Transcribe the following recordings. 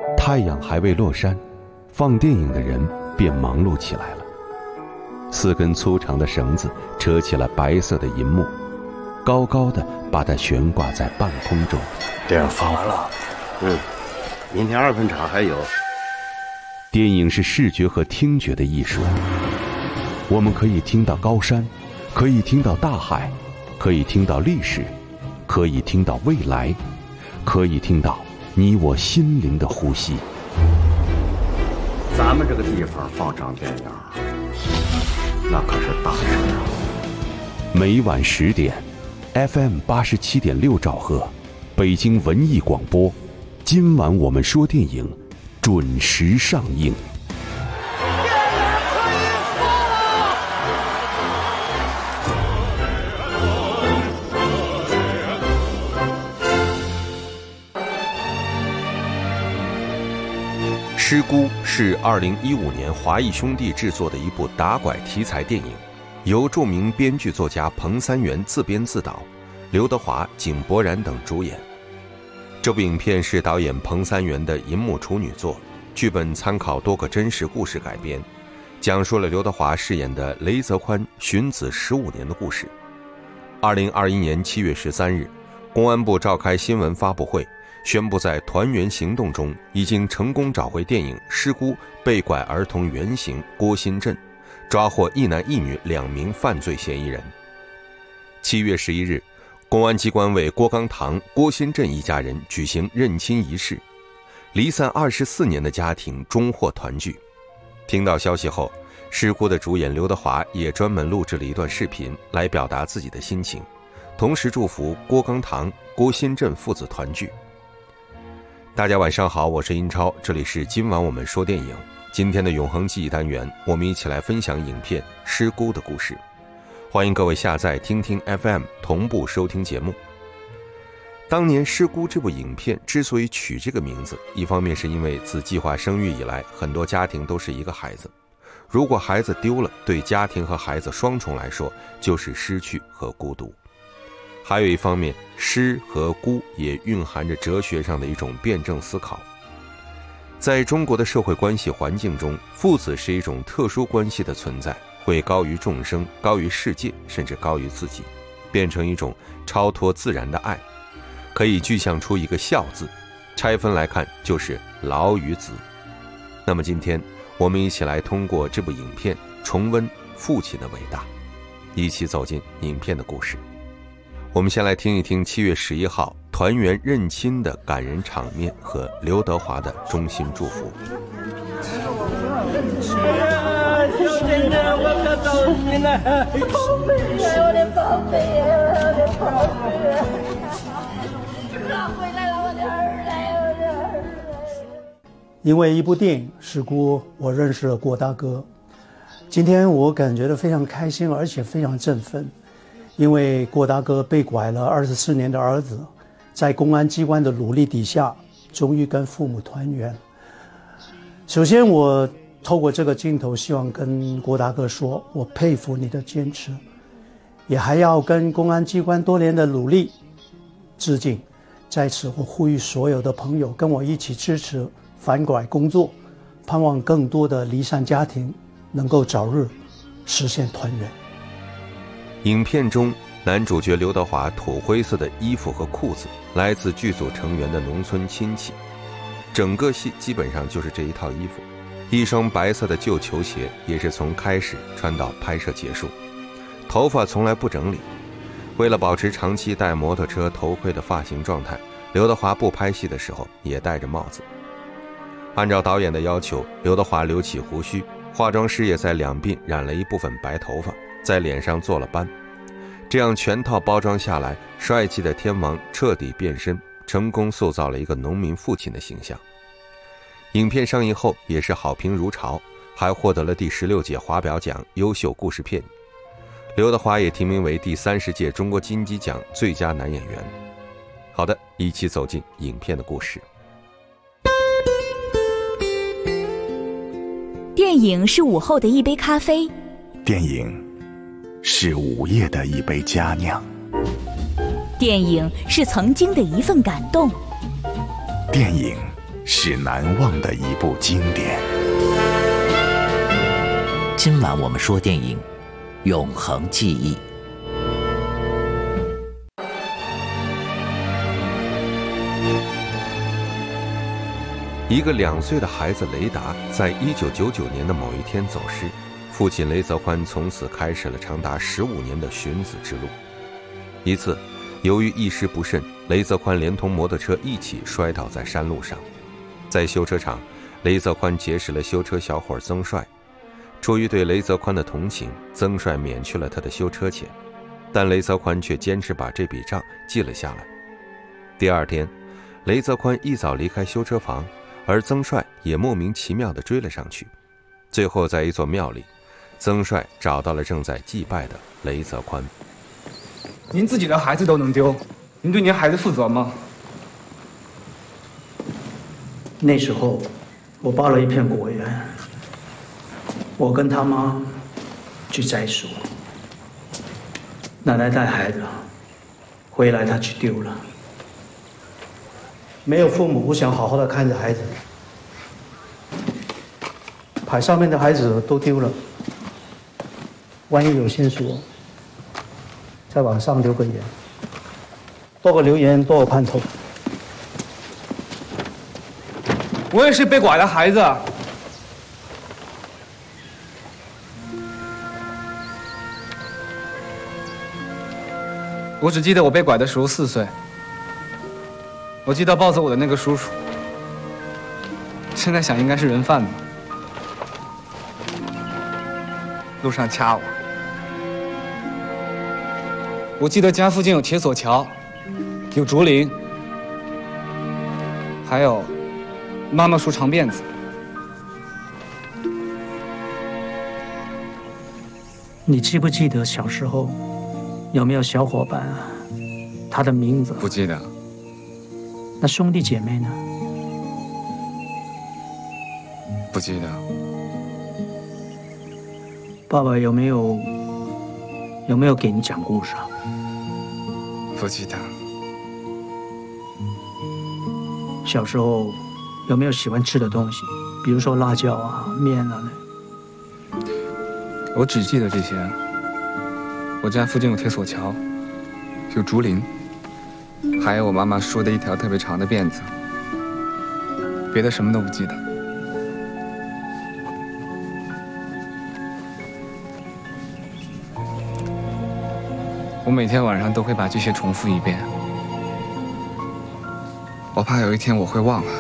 太阳还未落山，放电影的人便忙碌起来了。4根粗长的绳子扯起了白色的银幕，高高的把它悬挂在半空中。 电影放完了， 明天2分场还有。 电影是视觉和听觉的艺术，我们可以听到高山，可以听到大海，可以听到历史，可以听到未来，可以听到你我心灵的呼吸。 咱们这个地方放场电影，那可是大事啊！ 每晚10点 ，FM 87.6兆赫，北京文艺广播。今晚我们说电影，准时上映。 《失孤》是2015年华谊兄弟制作的一部打拐题材电影，由著名编剧作家彭三元自编自导，刘德华、井柏然等主演。这部影片是导演彭三元的银幕处女作，剧本参考多个真实故事改编，讲述了刘德华饰演的雷泽宽寻子15年的故事。2021年7月13日，公安部召开新闻发布会，宣布在团圆行动中已经成功找回电影《失孤》被拐儿童原型郭新振，抓获1男1女2名犯罪嫌疑人。7月11日，公安机关为郭刚堂、郭新振一家人举行认亲仪式，离散24年的家庭终获团聚。听到消息后，《失孤》的主演刘德华也专门录制了一段视频来表达自己的心情，同时祝福郭刚堂、郭新振父子团聚。大家晚上好，我是英超，这里是今晚我们说电影。今天的永恒记忆单元，我们一起来分享影片《失孤》的故事。欢迎各位下载听听 FM 同步收听节目。当年《失孤》这部影片之所以取这个名字，一方面是因为自计划生育以来，很多家庭都是一个孩子，如果孩子丢了，对家庭和孩子双重来说就是失去和孤独。还有一方面，失和孤也蕴含着哲学上的一种辩证思考。在中国的社会关系环境中，父子是一种特殊关系的存在，会高于众生，高于世界，甚至高于自己，变成一种超脱自然的爱，可以具象出一个孝字，拆分来看就是老与子。那么今天我们一起来通过这部影片重温父亲的伟大，一起走进影片的故事。我们先来听一听7月11号团圆认亲的感人场面和刘德华的衷心祝福。 因为一部电影《失孤》，我认识了郭大哥。今天我感觉到非常开心，而且非常振奋。因为郭大哥被拐了24年的儿子，在公安机关的努力底下，终于跟父母团圆。首先，我透过这个镜头，希望跟郭大哥说，我佩服你的坚持，也还要跟公安机关多年的努力致敬。在此，我呼吁所有的朋友跟我一起支持反拐工作，盼望更多的离散家庭能够早日实现团圆。 影片中，男主角刘德华土灰色的衣服和裤子来自剧组成员的农村亲戚，整个戏基本上就是这一套衣服，一双白色的旧球鞋也是从开始穿到拍摄结束，头发从来不整理。为了保持长期戴摩托车头盔的发型状态，刘德华不拍戏的时候也戴着帽子。按照导演的要求，刘德华留起胡须，化妆师也在两鬓染了一部分白头发，在脸上做了斑，这样全套包装下来，帅气的天王彻底变身，成功塑造了一个农民父亲的形象。影片上映后也是好评如潮，还获得了第16届华表奖优秀故事片。刘德华也提名为第30届中国金鸡奖最佳男演员。好的，一起走进影片的故事。 电影是午后的一杯咖啡， 电影是午夜的一杯佳酿， 电影是曾经的一份感动， 电影是难忘的一部经典。 今晚我们说电影《永恒记忆》。 一个2岁的孩子雷达在1999年的某一天走失，父亲雷泽宽从此开始了长达15年的寻子之路。一次，由于一时不慎，雷泽宽连同摩托车一起摔倒在山路上。在修车厂，雷泽宽结识了修车小伙曾帅。出于对雷泽宽的同情，曾帅免去了他的修车钱，但雷泽宽却坚持把这笔账记了下来。第二天，雷泽宽一早离开修车房，而曾帅也莫名其妙地追了上去。最后在一座庙里，曾帅找到了正在祭拜的雷泽宽。 您自己的孩子都能丢，您对您孩子负责吗？ 那时候我包了一片果园，我跟他妈去摘树，奶奶带孩子回来，她去丢了。没有父母不想好好的看着孩子，牌上面的孩子都丢了，万一有线索，在网上留个言，多个留言多个盼头。 我也是被拐的孩子。我只记得我被拐的时候4岁。我记得抱走我的那个叔叔，现在想应该是人贩子，路上掐我。我记得家附近有铁索桥，有竹林，还有妈妈梳长辫子。 你记不记得小时候有没有小伙伴啊？他的名字不记得。 那兄弟姐妹呢？ 不记得。 爸爸有没有给你讲故事啊？ 不记得。 小时候有没有喜欢吃的东西，比如说辣椒啊、面啊那？ 我只记得这些。我家附近有铁索桥，有竹林，还有我妈妈梳的一条特别长的辫子，别的什么都不记得。我每天晚上都会把这些重复一遍，我怕有一天我会忘了。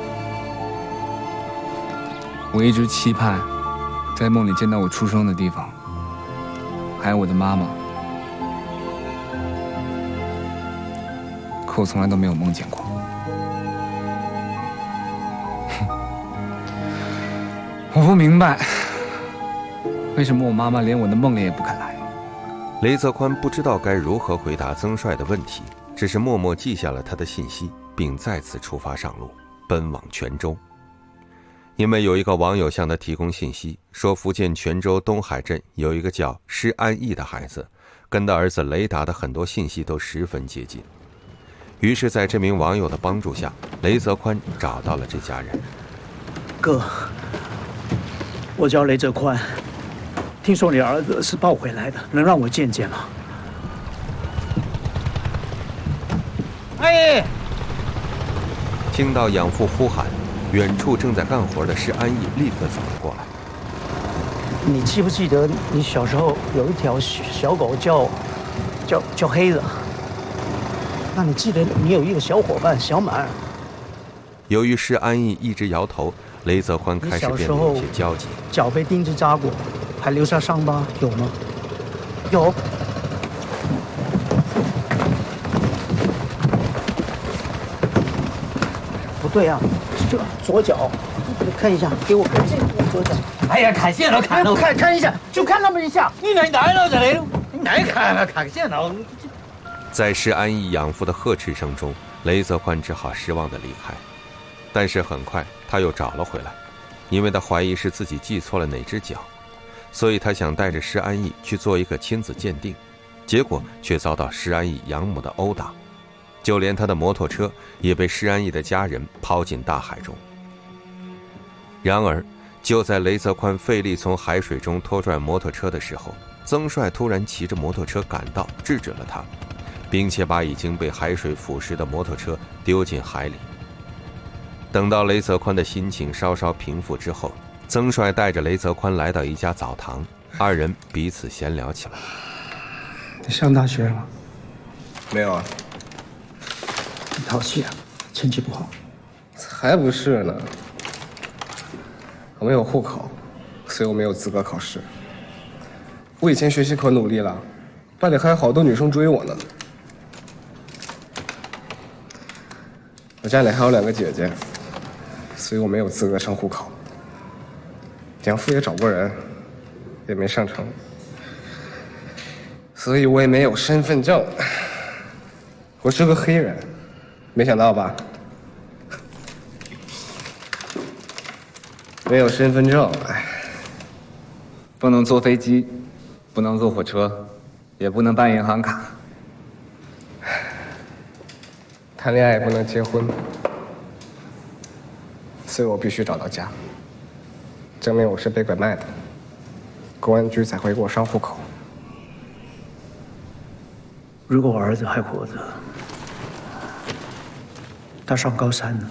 我一直期盼在梦里见到我出生的地方，还有我的妈妈，可我从来都没有梦见过。我不明白，为什么我妈妈连我的梦里也不肯来。 雷泽宽不知道该如何回答曾帅的问题，只是默默记下了他的信息，并再次出发上路，奔往泉州。因为有一个网友向他提供信息，说福建泉州东海镇有一个叫施安义的孩子，跟他儿子雷达的很多信息都十分接近。于是在这名网友的帮助下，雷泽宽找到了这家人。 哥，我叫雷泽宽，听说你儿子是抱回来的，能让我见见吗？哎！ 听到养父呼喊，远处正在干活的施安义立刻走了过来。 你记不记得你小时候有一条小狗叫黑子？那你记得你有一个小伙伴小满？ 由于施安义一直摇头，雷泽宽开始变得有些焦急。 脚被钉子扎过，还留下伤疤，有吗？有。不对啊，这左脚，看一下，给我看这个左脚。 哎呀，看线了， 看一下，就看那么一下。 你哪了这里？你哪看了？看线了。 在施安义养父的呵斥声中，雷泽宽只好失望地离开。但是很快他又找了回来，因为他怀疑是自己记错了哪只脚，所以他想带着施安义去做一个亲子鉴定，结果却遭到施安义养母的殴打。 就连他的摩托车也被施安义的家人抛进大海中。然而，就在雷泽宽费力从海水中拖拽摩托车的时候，曾帅突然骑着摩托车赶到，制止了他，并且把已经被海水腐蚀的摩托车丢进海里。等到雷泽宽的心情稍稍平复之后，曾帅带着雷泽宽来到一家澡堂，二人彼此闲聊起来。 你上大学了？ 没有啊。 你淘气啊，成绩不好。 才不是呢。我没有户口，所以我没有资格考试。我以前学习可努力了，班里还有好多女生追我呢。我家里还有2个姐姐，所以我没有资格上户口。养父也找过人，也没上成，所以我也没有身份证。我是个黑人，没想到吧？没有身份证，不能坐飞机，不能坐火车，也不能办银行卡，谈恋爱也不能结婚，所以我必须找到家，证明我是被拐卖的，公安局才会给我上户口。 如果我儿子还活着，他上高3了，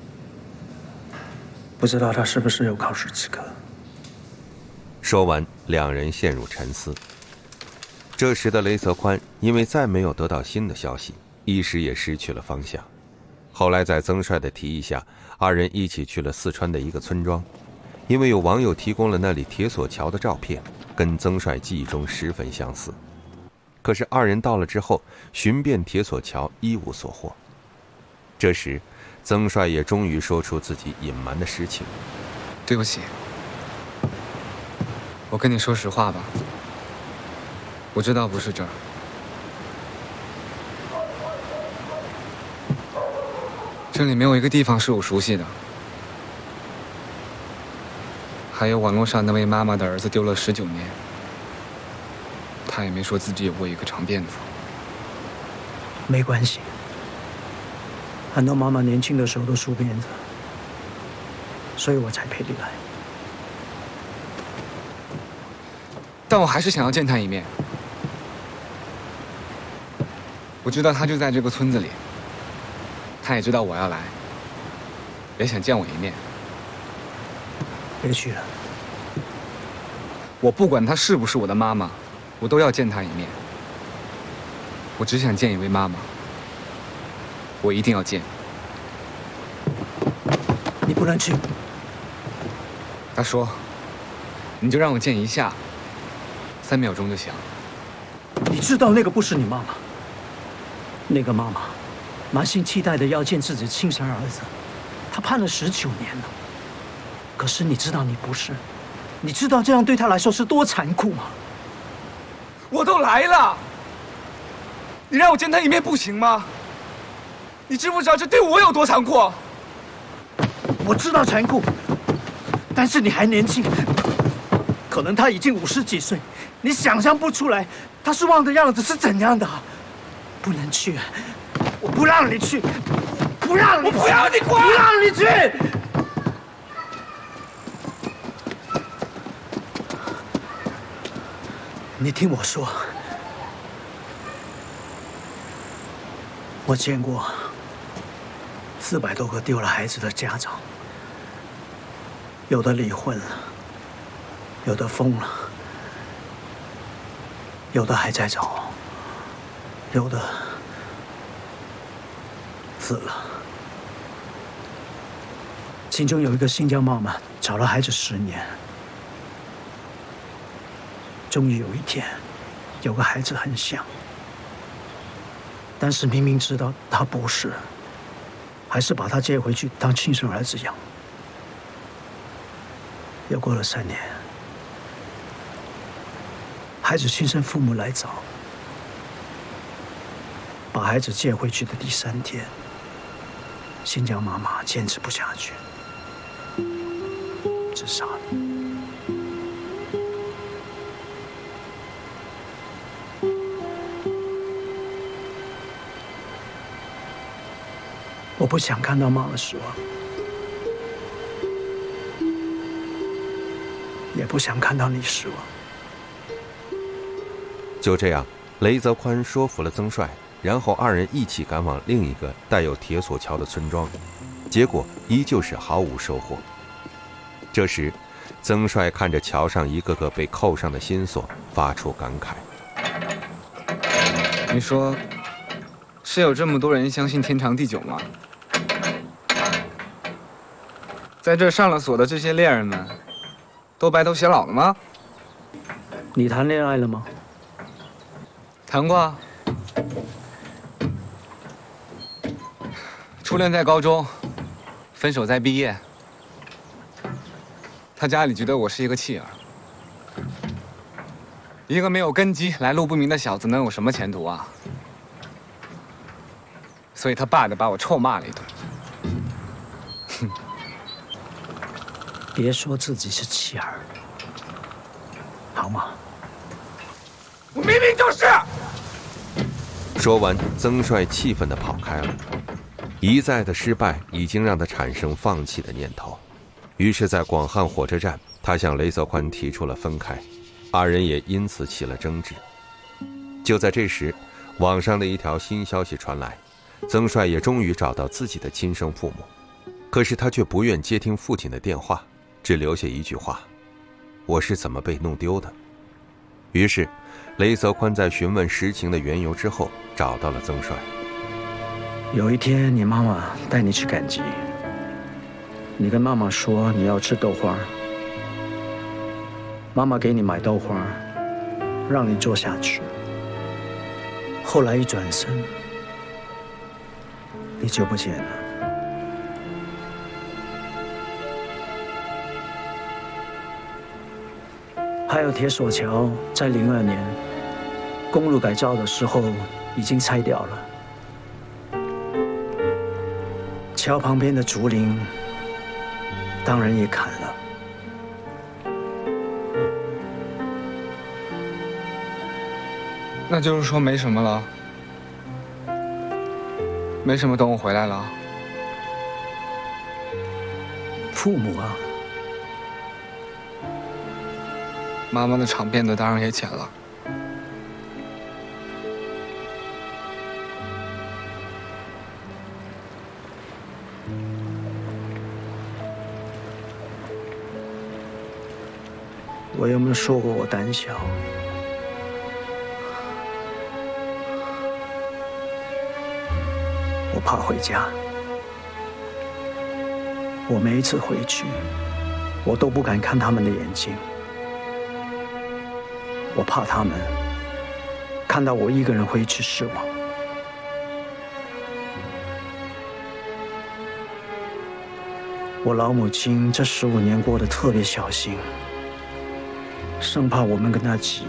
不知道他是不是有考试资格。 说完，两人陷入沉思。这时的雷泽宽因为再没有得到新的消息，一时也失去了方向。后来在曾帅的提议下，二人一起去了四川的一个村庄，因为有网友提供了那里铁索桥的照片，跟曾帅记忆中十分相似。可是二人到了之后，寻遍铁索桥一无所获。这时曾帅也终于说出自己隐瞒的实情。 对不起，我跟你说实话吧，我知道不是这儿。这里没有一个地方是我熟悉的。还有网络上那位妈妈的儿子丢了19年，他也没说自己有过一个长辫子。 没关系，很多妈妈年轻的时候都梳辫子，所以我才陪你来。 但我还是想要见他一面。我知道他就在这个村子里，他也知道我要来，也想见我一面。 别去了。 我不管她是不是我的妈妈，我都要见她一面。我只想见一位妈妈，我一定要见。 你不能去。 他说：“你就让我见一下，3秒钟就行。” 你知道那个不是你妈妈，那个妈妈满心期待的要见自己亲生儿子，她盼了19年了。可是你知道你不是，你知道这样对她来说是多残酷吗？ 我都来了，你让我见她一面不行吗？你知不知道这对我有多残酷？ 我知道残酷，但是你还年轻，可能他已经50几岁，你想象不出来他失望的样子是怎样的。不能去，我不让你去，不让你去，我不要你管，不让你去。你听我说，我见过400多个丢了孩子的家长，有的离婚了，有的疯了，有的还在找，有的死了。其中有一个新疆妈妈找了孩子10年，终于有一天，有个孩子很像，但是明明知道他不是，还是把他接回去当亲生儿子养。又过了3年，孩子亲生父母来找，把孩子接回去的第3天，新疆妈妈坚持不下去，自杀了。 不想看到妈妈失望，也不想看到你失望。 就这样，雷泽宽说服了曾帅，然后二人一起赶往另一个带有铁索桥的村庄，结果依旧是毫无收获。这时，曾帅看着桥上一个个被扣上的新锁，发出感慨： 你说，是有这么多人相信天长地久吗？在这上了锁的这些猎人们，都白头偕老了吗？ 你谈恋爱了吗？ 谈过啊。初恋在高中，分手在毕业。他家里觉得我是一个弃儿，一个没有根基、来路不明的小子能有什么前途啊？所以他爸的把我臭骂了一顿。哼！ 别说自己是弃儿，好吗？ 我明明就是。 说完，曾帅气愤地跑开了。一再的失败已经让他产生放弃的念头，于是，在广汉火车站，他向雷泽宽提出了分开，二人也因此起了争执。就在这时，网上的一条新消息传来，曾帅也终于找到自己的亲生父母，可是他却不愿接听父亲的电话，只留下一句话：“我是怎么被弄丢的？”于是，雷泽宽在询问实情的缘由之后，找到了曾帅。 有一天，你妈妈带你去赶集，你跟妈妈说你要吃豆花，妈妈给你买豆花，让你坐下吃。后来一转身，你就不见了。还有铁索桥，在02年公路改造的时候已经拆掉了。桥旁边的竹林，当然也砍了。 那就是说没什么了，没什么动物回来了。 父母啊， 妈妈的场变得当然也浅了。 我有没有说过我胆小？我怕回家。我每一次回去，我都不敢看他们的眼睛。我怕他们看到我一个人回去失望。我老母亲这15年过得特别小心，生怕我们跟她急。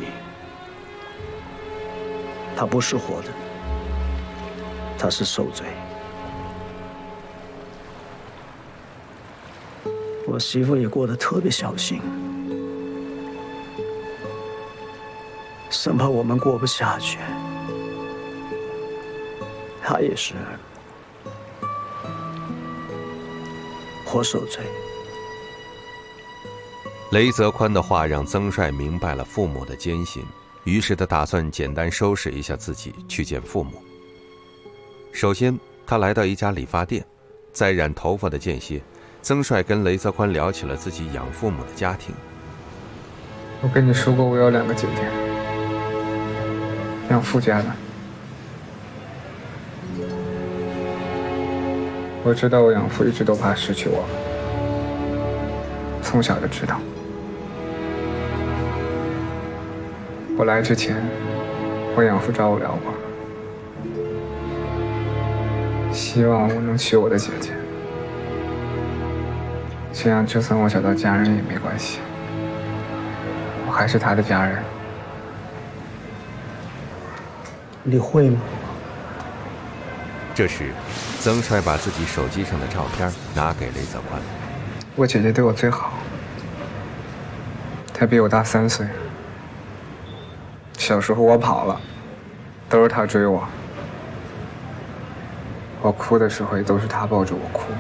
她不是活的，她是受罪。我媳妇也过得特别小心，生怕我们过不下去。她也是活受罪。 雷泽宽的话让曾帅明白了父母的艰辛，于是他打算简单收拾一下自己，去见父母。首先，他来到一家理发店，在染头发的间歇，曾帅跟雷泽宽聊起了自己养父母的家庭。 我跟你说过，我有2个姐姐，养父家的。我知道我养父一直都怕失去我，从小就知道。我来之前，我养父找我聊过，希望我能娶我的姐姐，这样就算我找到家人也没关系，我还是他的家人。 你会吗？ 这时，曾帅把自己手机上的照片拿给雷泽宽。 我姐姐对我最好，她比我大3岁。小时候我跑了，都是她追我。 我哭的时候也都是他抱着我哭，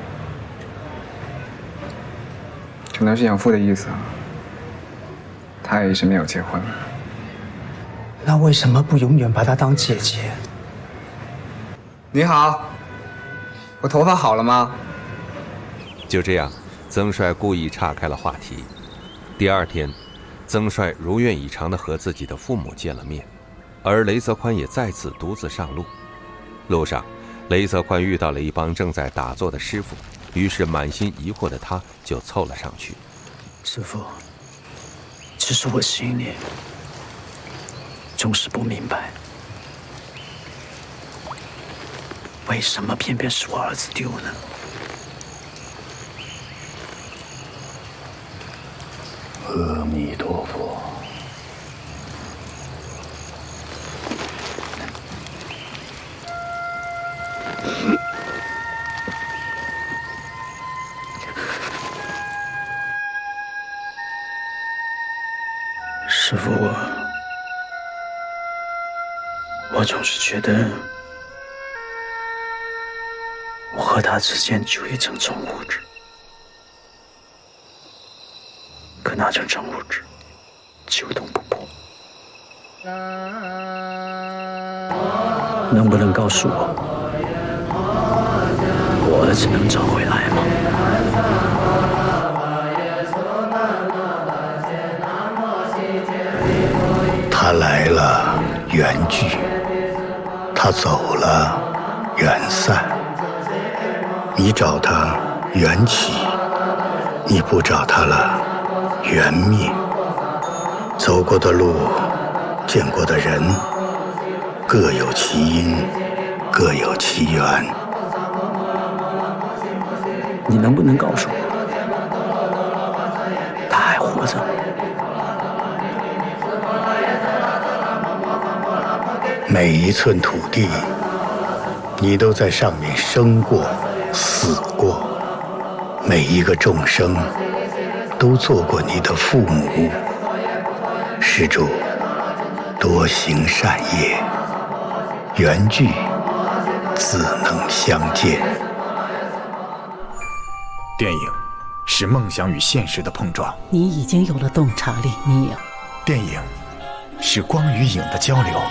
可能是养父的意思啊。他也一直没有结婚。 那为什么不永远把她当姐姐？ 你好，我头发好了吗？ 就这样，曾帅故意岔开了话题。第二天，曾帅如愿以偿地和自己的父母见了面，而雷泽宽也再次独自上路。路上，雷泽宽遇到了一帮正在打坐的师傅，于是满心疑惑的他就凑了上去。 师父，其实我心里总是不明白，为什么偏偏是我儿子丢呢？ 阿弥陀佛。 师父，我总是觉得我和他之间就一层窗户纸，可那层窗户纸就动不破。能不能告诉我，我儿子能找回来吗？ 他来了，缘聚；他走了，缘散。你找他，缘起；你不找他了，缘灭。走过的路，见过的人，各有其因，各有其缘。 你能不能告诉我，他还活着？ 每一寸土地，你都在上面生过、死过；每一个众生，都做过你的父母。施主，多行善业，缘聚自能相见。 电影是梦想与现实的碰撞。 你已经有了洞察力，你有。 电影是光与影的交流。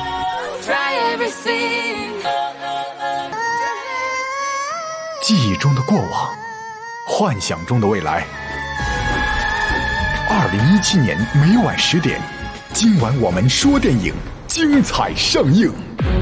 记忆中的过往，幻想中的未来。2017年每晚10点，今晚我们说电影，精彩上映。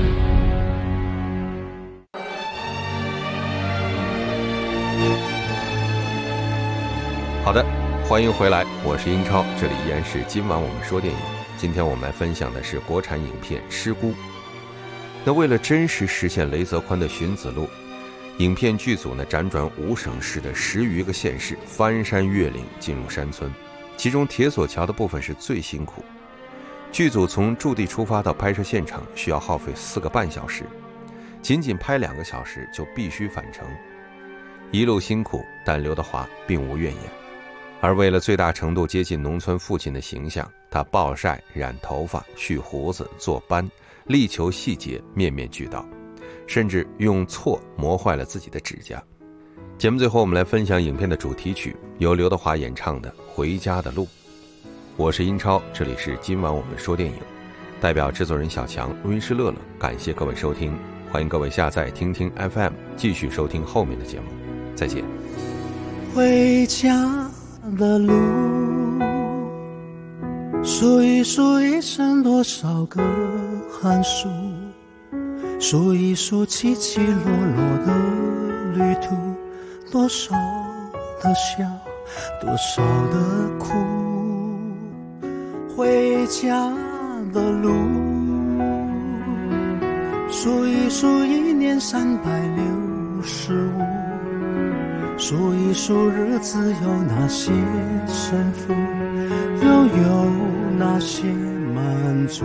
好的，欢迎回来，我是英超，这里依然是今晚我们说电影。今天我们来分享的是国产影片《失孤》。那为了真实实现雷泽宽的寻子路，影片剧组呢辗转5省市的10余个县市，翻山越岭进入山村，其中铁索桥的部分是最辛苦。剧组从驻地出发到拍摄现场需要耗费4个半小时，仅仅拍2个小时就必须返程。一路辛苦，但刘德华并无怨言。而为了最大程度接近农村父亲的形象，他暴晒、染头发、去胡子、做斑，力求细节，面面俱到，甚至用锉磨坏了自己的指甲。节目最后我们来分享影片的主题曲，由刘德华演唱的《回家的路》。我是英超，这里是今晚我们说电影，代表制作人小强、录音师乐乐，感谢各位收听，欢迎各位下载听听 FM， 继续收听后面的节目，再见。 回家的路，数一数一生多少个寒暑，数一数起起落落的旅途，多少的笑，多少的苦。回家的路，数一数1年365，数一数日子有哪些胜负，又有哪些满足。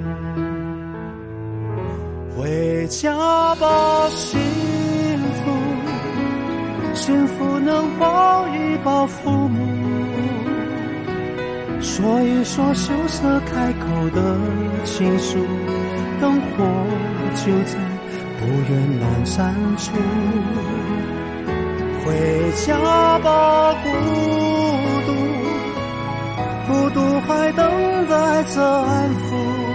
回家吧，幸福，幸福能抱一抱父母，说一说羞涩开口的情书，灯火就在不愿南山处。回家吧，孤独还等待着安抚，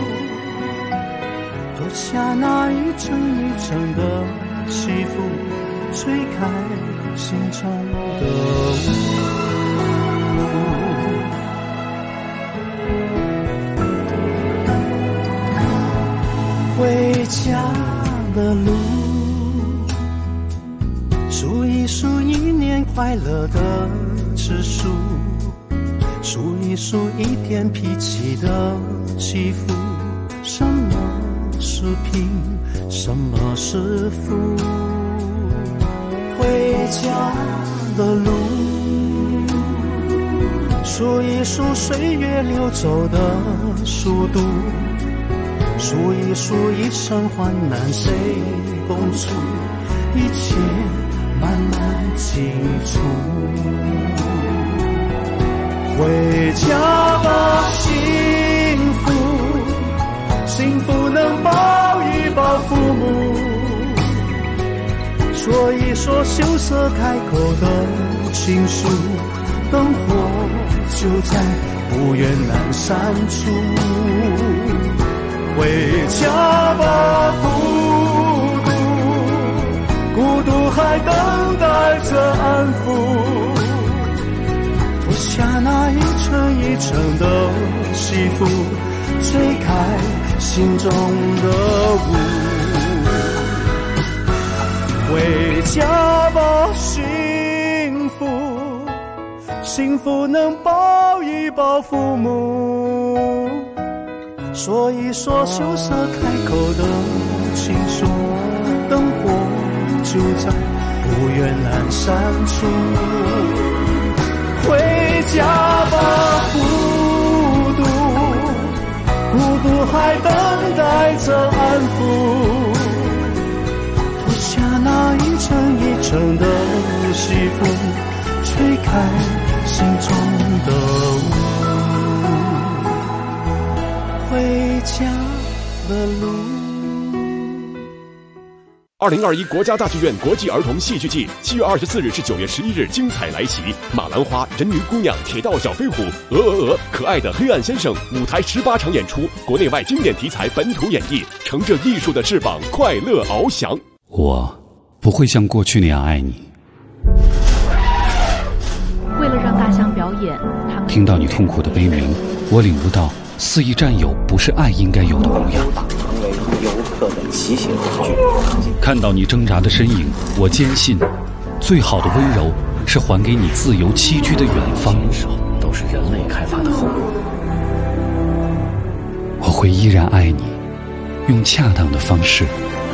脱下那一层一层的起伏，吹开心中的雾。回家的路，数一数一年快乐的次数，数一数一天脾气的起伏。什么是贫，什么是富？回家的路，数一数岁月流走的速度，数一数一生患难谁共处，一切慢慢清楚。回家吧，幸福，幸福能抱一抱父母，说一说羞涩开口的情书，灯火就在不远南山处。回家吧，孤独还等待着安抚，脱下那一层一层的西服，吹开心中的雾。回家吧，幸福，幸福能抱一抱父母，说一说羞涩开口的情书，灯火就在不远南山处。回家吧，孤独还等待着安抚，脱下那一层一层的西服，吹开心中的雾。回家的路。 2021国家大剧院国际儿童戏剧季7月24日至9月11日精彩来袭，马兰花、人鱼姑娘、铁道小飞虎、鹅，可爱的黑暗先生，舞台18场演出，国内外经典题材本土演绎，乘着艺术的翅膀，快乐翱翔。 我不会像过去那样爱你。 为了让大象表演，他们听到你痛苦的悲鸣，我领悟到肆意占有不是爱应该有的模样。 成为游客的骑行工具。 看到你挣扎的身影，我坚信，最好的温柔是还给你自由栖居的远方。 都是人类开发的后果。 我会依然爱你，用恰当的方式。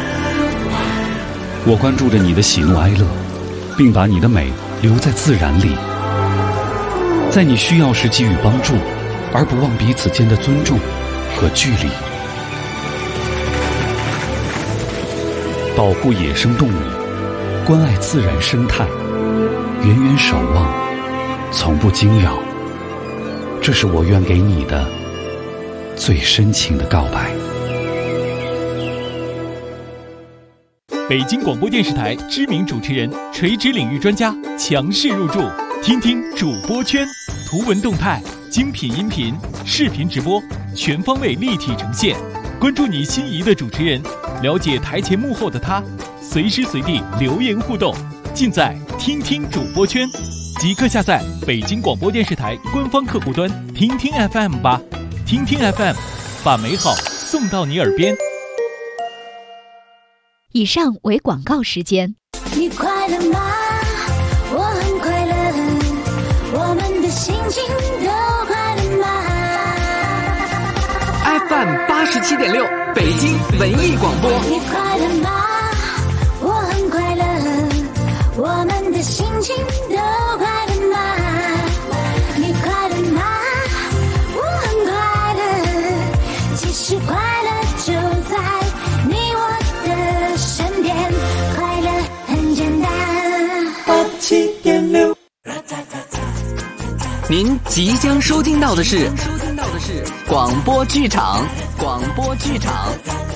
我关注着你的喜怒哀乐，并把你的美留在自然里，在你需要时给予帮助，而不忘彼此间的尊重和距离。保护野生动物，关爱自然生态，远远守望，从不惊扰。这是我愿给你的最深情的告白。 北京广播电视台知名主持人、垂直领域专家强势入驻，听听主播圈，图文动态、精品音频、视频直播，全方位立体呈现。关注你心仪的主持人，了解台前幕后的他，随时随地留言互动，尽在听听主播圈。即刻下载北京广播电视台官方客户端听听 FM 吧，听听 FM， 把美好送到你耳边。 以上为广告时间。 你快乐吗？我很快乐，我们的心情都快乐吗？ FM 87.6北京文艺广播。 你快乐吗？我很快乐，我们的心情都快乐吗？你快乐吗？我很快乐，其实快乐就在你我的身边，快乐很简单。87.6。 您即将收听到的是广播剧场。